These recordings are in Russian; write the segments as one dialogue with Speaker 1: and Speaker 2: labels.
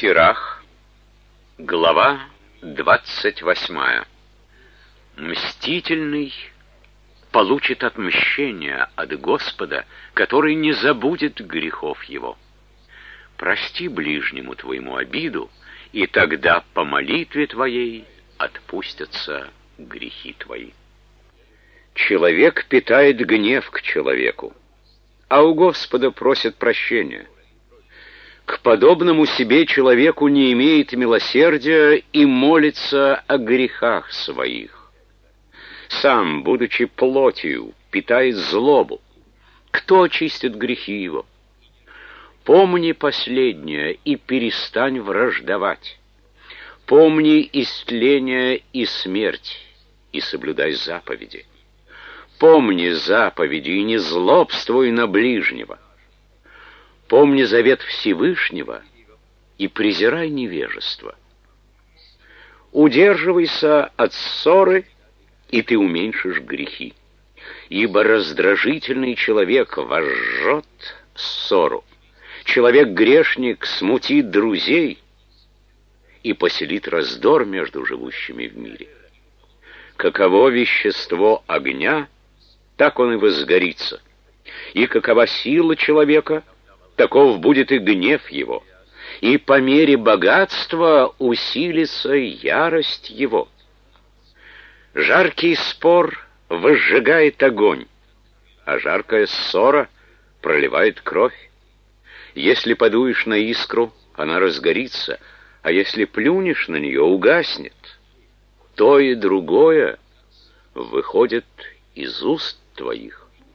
Speaker 1: Сирах, глава 28. Мстительный получит отмщение от Господа, который не забудет грехов его. Прости ближнему твоему обиду, и тогда по молитве твоей отпустятся грехи твои. Человек питает гнев к человеку, а у Господа просит прощения. К подобному себе человеку не имеет милосердия и молится о грехах своих. Сам, будучи плотью, питает злобу. Кто очистит грехи его? Помни последнее и перестань враждовать. Помни истление и смерть, и соблюдай заповеди. Помни заповеди и не злобствуй на ближнего. Помни завет Всевышнего и презирай невежество. Удерживайся от ссоры, и ты уменьшишь грехи. Ибо раздражительный человек возжжет ссору. Человек-грешник смутит друзей и поселит раздор между живущими в мире. Каково вещество огня, так он и возгорится. И какова сила человека, таков будет и гнев его, и по мере богатства усилится ярость его. Жаркий спор возжигает огонь, а жаркая ссора проливает кровь. Если подуешь на искру, она разгорится, а если плюнешь на нее, угаснет. То и другое выходит из уст твоих.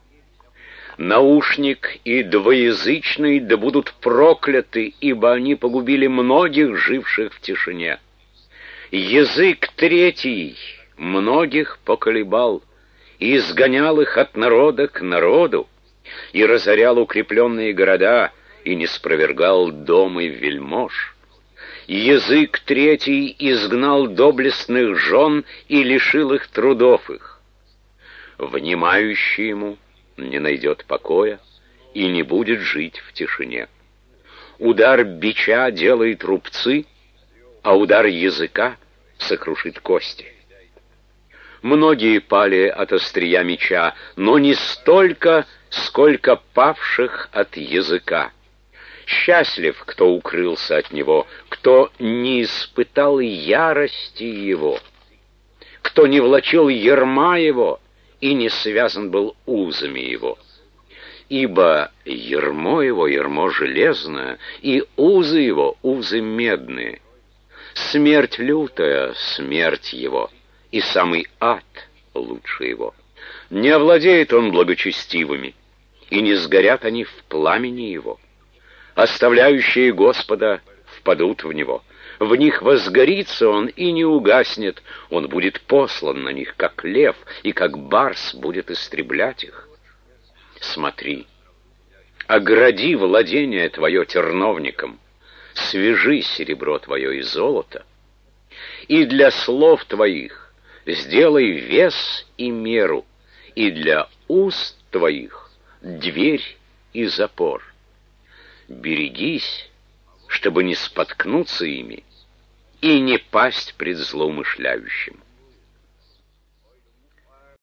Speaker 1: Наушник и двоязычный да будут прокляты, ибо они погубили многих, живших в тишине. Язык третий многих поколебал, и изгонял их от народа к народу, и разорял укрепленные города, и не спровергал домы вельмож. Язык третий изгнал доблестных жен и лишил их трудов их. Внимающий ему не найдет покоя и не будет жить в тишине. Удар бича делает рубцы, а удар языка сокрушит кости. Многие пали от острия меча, но не столько, сколько павших от языка. Счастлив, кто укрылся от него, кто не испытал ярости его, кто не влачил ярма его и не связан был узами его. Ибо ярмо его ярмо железное, и узы его узы медные. Смерть лютая, смерть его, и самый ад лучше его. Не овладеет он благочестивыми, и не сгорят они в пламени его. Оставляющие Господа впадут в него. В них возгорится он и не угаснет. Он будет послан на них, как лев, и как барс будет истреблять их. Смотри, огради владение твое терновником, свяжи серебро твое и золото, и для слов твоих сделай вес и меру, и для уст твоих дверь и запор. Берегись, чтобы не споткнуться ими и не пасть пред злоумышляющим.